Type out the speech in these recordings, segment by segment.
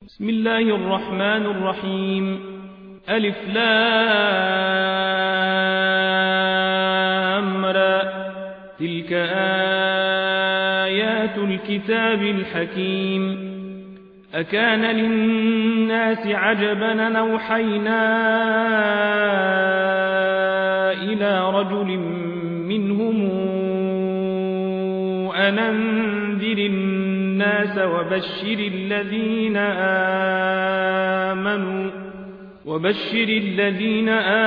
بسم الله الرحمن الرحيم. ألف لام را. تلك آيات الكتاب الحكيم. أكان للناس عجبا أن أوحينا إلى رجل منهم أن أنذر الناس وبشر الذين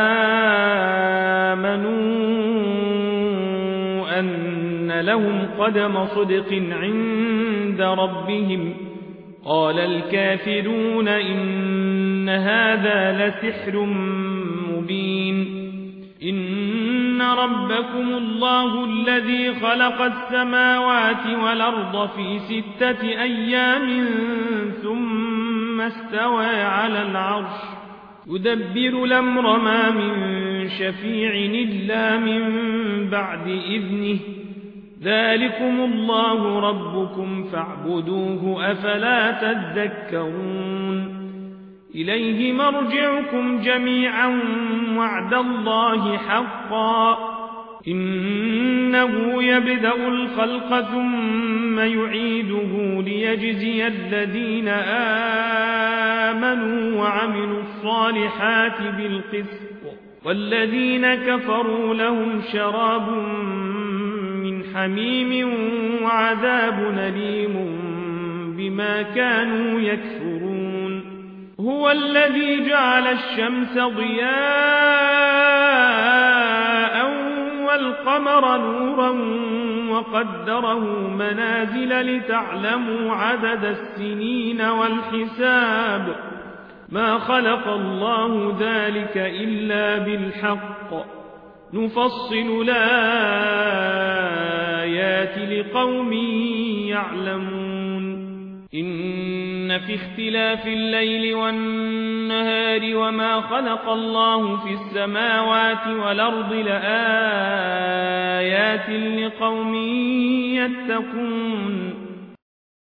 آمنوا أن لهم قدم صدق عند ربهم. قال الكافرون إن هذا لسحر مبين. إن ربكم الله الذي خلق السماوات والأرض في 6 أيام ثم استوى على العرش يدبر الأمر ما من شفيع إلا من بعد إذنه. ذلكم الله ربكم فاعبدوه أفلا تذكرون. إليه مرجعكم جميعا وعد الله حقا. إنه يبدأ الخلق ثم يعيده ليجزي الذين آمنوا وعملوا الصالحات بالقسط والذين كفروا لهم شراب من حميم وعذاب أليم بما كانوا يكفرون. هو الذي جعل الشمس ضياء والقمر نورا وقدره منازل لتعلموا عدد السنين والحساب. ما خلق الله ذلك إلا بالحق. نفصل الآيات لقوم يعلمون. إن في اختلاف الليل والنهار وما خلق الله في السماوات والأرض لآيات لقوم يتقون.